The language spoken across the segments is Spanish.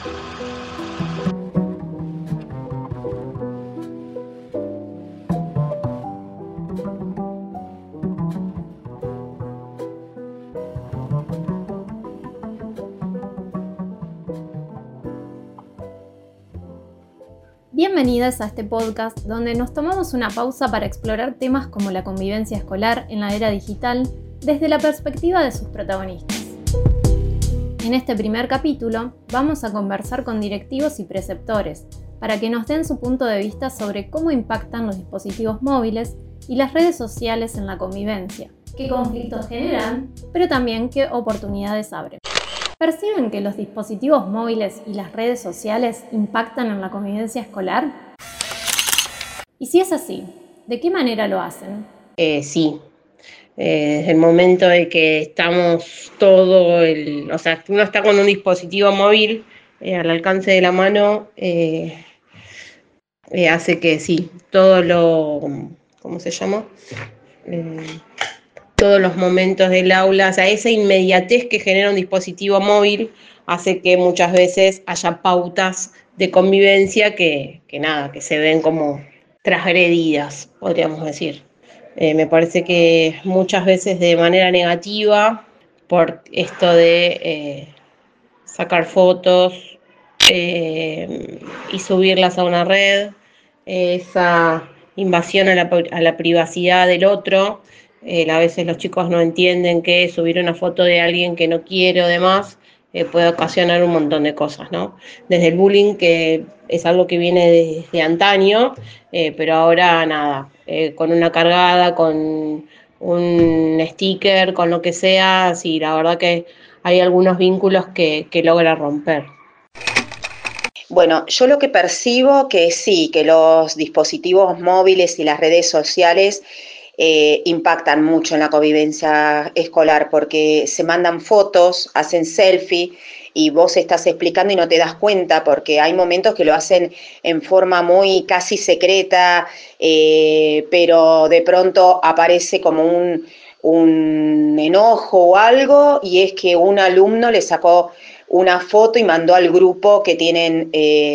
Bienvenidas a este podcast donde nos tomamos una pausa para explorar temas como la convivencia escolar en la era digital desde la perspectiva de sus protagonistas. En este primer capítulo vamos a conversar con directivos y preceptores para que nos den su punto de vista sobre cómo impactan los dispositivos móviles y las redes sociales en la convivencia, qué conflictos generan, pero también qué oportunidades abren. ¿Perciben que los dispositivos móviles y las redes sociales impactan en la convivencia escolar? Y si es así, ¿de qué manera lo hacen? Sí, desde el momento de que estamos o sea, uno está con un dispositivo móvil al alcance de la mano, hace que sí, ¿cómo se llama? Todos los momentos del aula, o sea, esa inmediatez que genera un dispositivo móvil hace que muchas veces haya pautas de convivencia que se ven como transgredidas, podríamos decir. Me parece que muchas veces de manera negativa, por esto de sacar fotos y subirlas a una red, esa invasión a la privacidad del otro. A veces los chicos no entienden que subir una foto de alguien que no quiere o demás puede ocasionar un montón de cosas, ¿no? Desde el bullying, que es algo que viene desde antaño, pero ahora nada, con una cargada, con un sticker, con lo que sea, sí, la verdad que hay algunos vínculos que logra romper. Bueno, yo lo que percibo que sí, que los dispositivos móviles y las redes sociales impactan mucho en la convivencia escolar porque se mandan fotos, hacen selfie y vos estás explicando y no te das cuenta porque hay momentos que lo hacen en forma muy casi secreta, pero de pronto aparece como un enojo o algo y es que un alumno le sacó una foto y mandó al grupo que tienen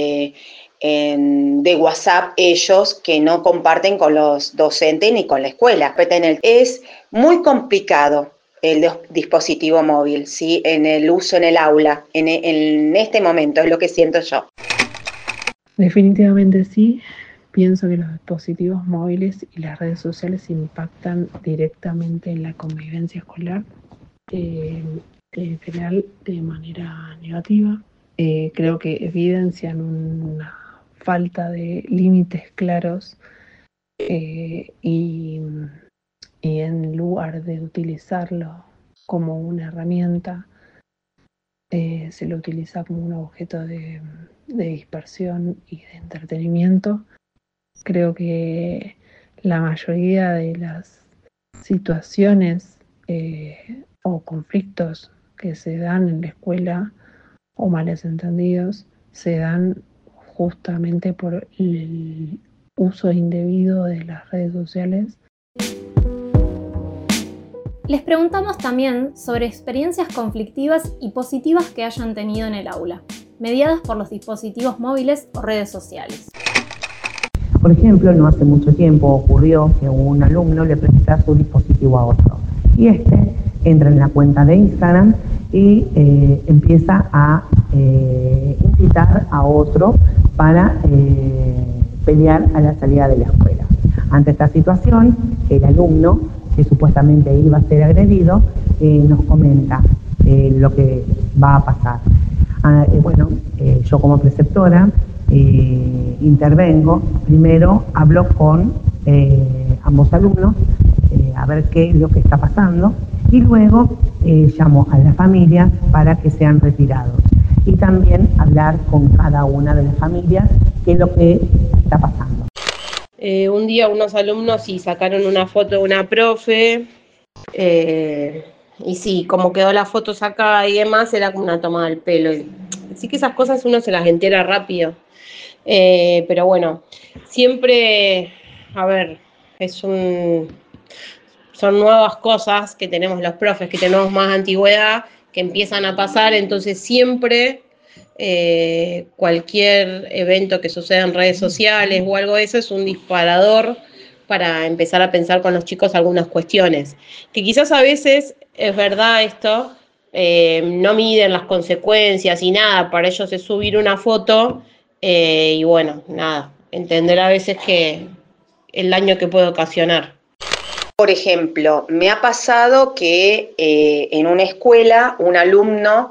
de WhatsApp ellos, que no comparten con los docentes ni con la escuela. Es muy complicado el dispositivo móvil, ¿sí? En el uso en el aula, en este momento, es lo que siento yo. Definitivamente sí. Pienso que los dispositivos móviles y las redes sociales impactan directamente en la convivencia escolar. En general de manera negativa. Creo que evidencian una falta de límites claros y en lugar de utilizarlo como una herramienta, se lo utiliza como un objeto de dispersión y de entretenimiento. Creo que la mayoría de las situaciones o conflictos que se dan en la escuela o males entendidos se dan justamente por el uso indebido de las redes sociales. Les preguntamos también sobre experiencias conflictivas y positivas que hayan tenido en el aula, mediadas por los dispositivos móviles o redes sociales. Por ejemplo, no hace mucho tiempo ocurrió que un alumno le presta su dispositivo a otro y este entra en la cuenta de Instagram y empieza a incitar a otro para pelear a la salida de la escuela. Ante esta situación, el alumno, que supuestamente iba a ser agredido, nos comenta lo que va a pasar. Yo como preceptora intervengo, primero hablo con ambos alumnos a ver qué es lo que está pasando y luego llamo a las familias para que sean retirados y también hablar con cada una de las familias qué es lo que está pasando. Un día unos alumnos sí sacaron una foto de una profe y sí, como quedó la foto sacada y demás, era como una toma del pelo. Así que esas cosas uno se las entera rápido. Pero bueno, siempre, a ver, son nuevas cosas que tenemos los profes, que tenemos más antigüedad, que empiezan a pasar, entonces siempre cualquier evento que suceda en redes sociales o algo de eso es un disparador para empezar a pensar con los chicos algunas cuestiones. Que quizás a veces, es verdad esto, no miden las consecuencias y nada, para ellos es subir una foto y bueno, nada, entender a veces que el daño que puede ocasionar. Por ejemplo, me ha pasado que en una escuela un alumno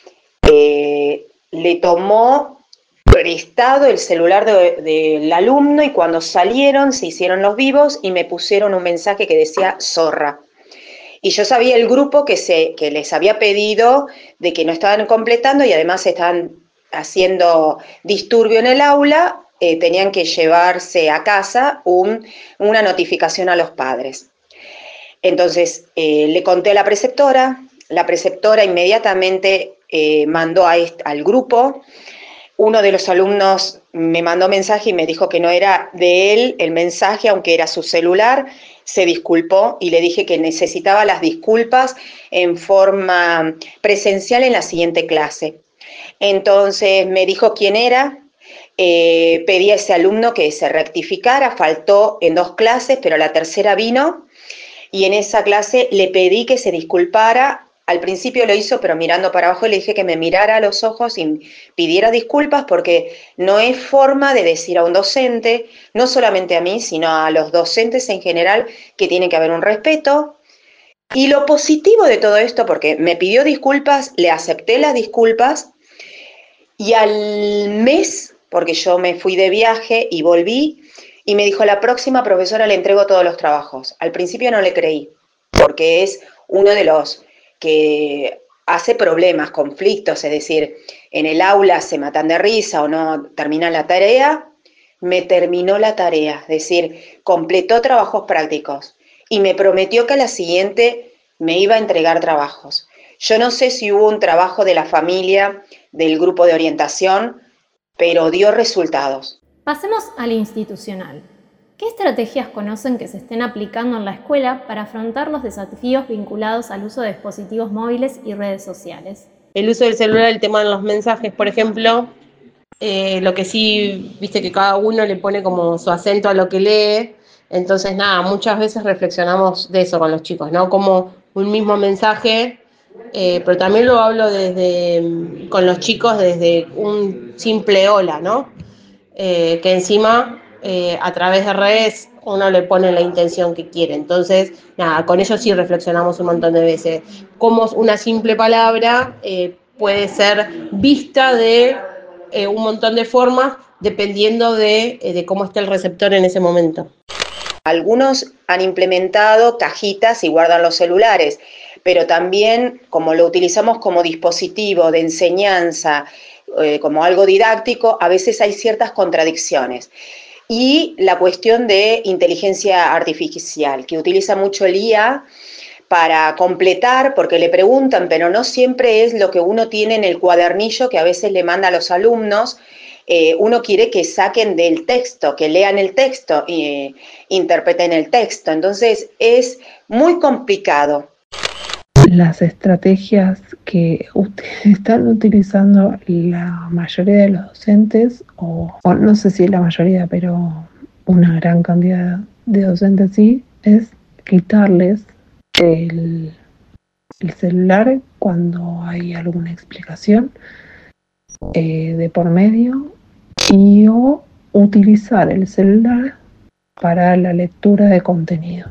le tomó prestado el celular del alumno y cuando salieron se hicieron los vivos y me pusieron un mensaje que decía zorra. Y yo sabía el grupo que les había pedido de que no estaban completando y además estaban haciendo disturbio en el aula, tenían que llevarse a casa una notificación a los padres. Entonces le conté a la preceptora inmediatamente mandó al grupo. Uno de los alumnos me mandó mensaje y me dijo que no era de él el mensaje, aunque era su celular. Se disculpó y le dije que necesitaba las disculpas en forma presencial en la siguiente clase. Entonces me dijo quién era, pedí a ese alumno que se rectificara, faltó en 2 clases, pero la tercera vino y en esa clase le pedí que se disculpara. Al principio lo hizo, pero mirando para abajo, le dije que me mirara a los ojos y pidiera disculpas porque no es forma de decir a un docente, no solamente a mí, sino a los docentes en general, que tiene que haber un respeto. Y lo positivo de todo esto, porque me pidió disculpas, le acepté las disculpas y al mes, porque yo me fui de viaje y volví, y me dijo, la próxima profesora le entrego todos los trabajos. Al principio no le creí, porque es uno de los que hace problemas, conflictos, es decir, en el aula se matan de risa o no terminan la tarea, me terminó la tarea, es decir, completó trabajos prácticos y me prometió que a la siguiente me iba a entregar trabajos. Yo no sé si hubo un trabajo de la familia, del grupo de orientación, pero dio resultados. Pasemos al institucional. ¿Qué estrategias conocen que se estén aplicando en la escuela para afrontar los desafíos vinculados al uso de dispositivos móviles y redes sociales? El uso del celular, el tema de los mensajes, por ejemplo, lo que sí, viste que cada uno le pone como su acento a lo que lee, entonces nada, muchas veces reflexionamos de eso con los chicos, ¿no? Como un mismo mensaje, pero también lo hablo con los chicos desde un simple hola, ¿no? Que encima a través de redes uno le pone la intención que quiere. Entonces, nada, con ello sí reflexionamos un montón de veces. Cómo una simple palabra puede ser vista de un montón de formas dependiendo de cómo esté el receptor en ese momento. Algunos han implementado cajitas y guardan los celulares, pero también como lo utilizamos como dispositivo de enseñanza, como algo didáctico, a veces hay ciertas contradicciones. Y la cuestión de inteligencia artificial, que utiliza mucho el IA para completar, porque le preguntan, pero no siempre es lo que uno tiene en el cuadernillo que a veces le manda a los alumnos. Uno quiere que saquen del texto, que lean el texto e interpreten el texto. Entonces es muy complicado. Las estrategias que están utilizando la mayoría de los docentes, o no sé si la mayoría, pero una gran cantidad de docentes sí, es quitarles el celular cuando hay alguna explicación de por medio y o utilizar el celular para la lectura de contenido.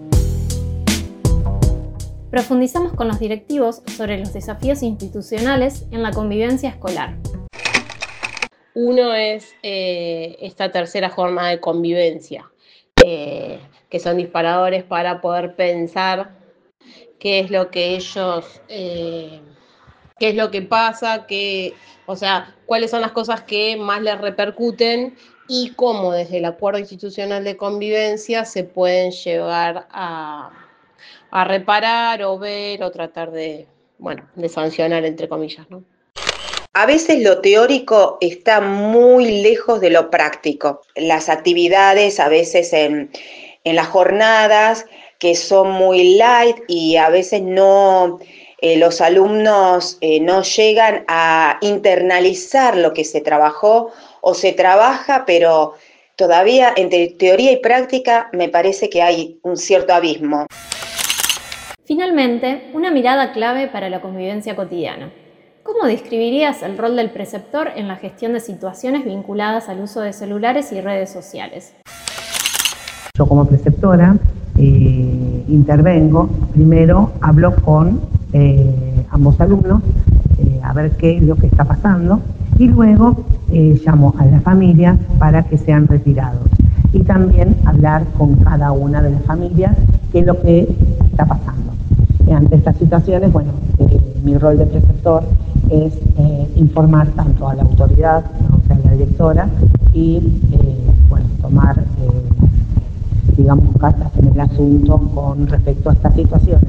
Profundizamos con los directivos sobre los desafíos institucionales en la convivencia escolar. Uno es esta tercera jornada de convivencia, que son disparadores para poder pensar qué es lo que ellos, qué es lo que pasa, o sea, cuáles son las cosas que más les repercuten y cómo desde el acuerdo institucional de convivencia se pueden llegar a reparar o ver o tratar de sancionar, entre comillas, ¿no? A veces lo teórico está muy lejos de lo práctico. Las actividades, a veces en las jornadas, que son muy light y a veces no los alumnos no llegan a internalizar lo que se trabajó o se trabaja, pero todavía entre teoría y práctica me parece que hay un cierto abismo. Finalmente, una mirada clave para la convivencia cotidiana. ¿Cómo describirías el rol del preceptor en la gestión de situaciones vinculadas al uso de celulares y redes sociales? Yo como preceptora intervengo, primero hablo con ambos alumnos a ver qué es lo que está pasando y luego llamo a las familias para que sean retirados y también hablar con cada una de las familias qué es lo que está pasando. Ante estas situaciones, bueno, mi rol de preceptor es informar tanto a la autoridad, o sea, a la directora, y bueno, tomar digamos, cartas en el asunto con respecto a estas situaciones.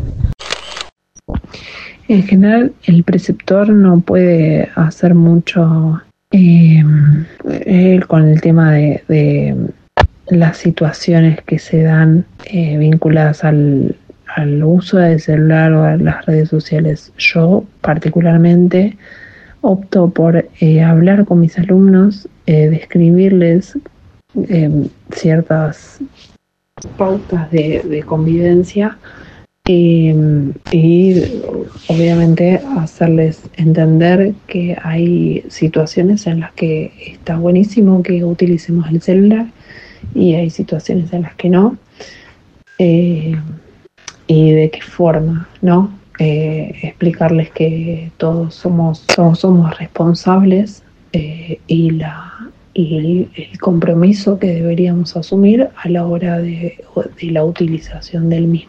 En general, el preceptor no puede hacer mucho con el tema de las situaciones que se dan vinculadas al uso del celular o a las redes sociales. Yo particularmente opto por hablar con mis alumnos, describirles ciertas pautas de convivencia y obviamente hacerles entender que hay situaciones en las que está buenísimo que utilicemos el celular y hay situaciones en las que no, y de qué forma, ¿no? Explicarles que todos somos responsables y el compromiso que deberíamos asumir a la hora de la utilización del mismo.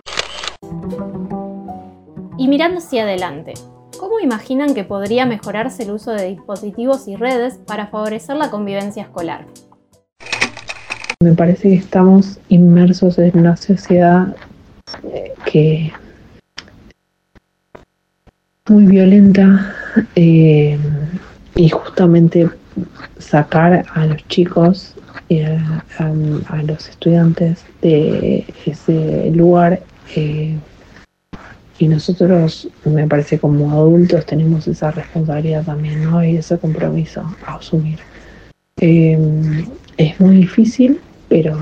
Y mirando hacia adelante, ¿cómo imaginan que podría mejorarse el uso de dispositivos y redes para favorecer la convivencia escolar? Me parece que estamos inmersos en una sociedad que muy violenta y justamente sacar a los chicos y a los estudiantes de ese lugar y nosotros, me parece, como adultos tenemos esa responsabilidad también, ¿no? Y ese compromiso a asumir. Es muy difícil, pero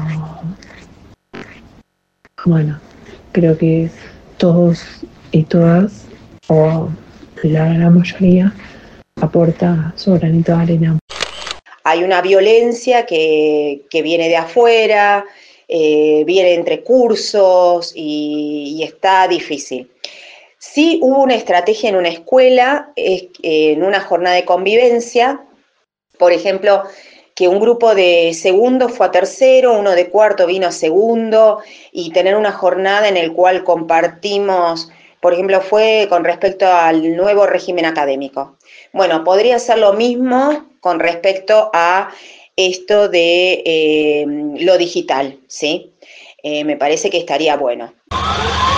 bueno, creo que todos y todas, o la gran mayoría, aporta su granito de arena. Hay una violencia que viene de afuera, viene entre cursos y está difícil. Sí hubo una estrategia en una escuela, en una jornada de convivencia, por ejemplo, que un grupo de segundo fue a tercero, uno de cuarto vino a segundo, y tener una jornada en la cual compartimos, por ejemplo, fue con respecto al nuevo régimen académico. Bueno, podría ser lo mismo con respecto a esto de lo digital, ¿sí? Me parece que estaría bueno.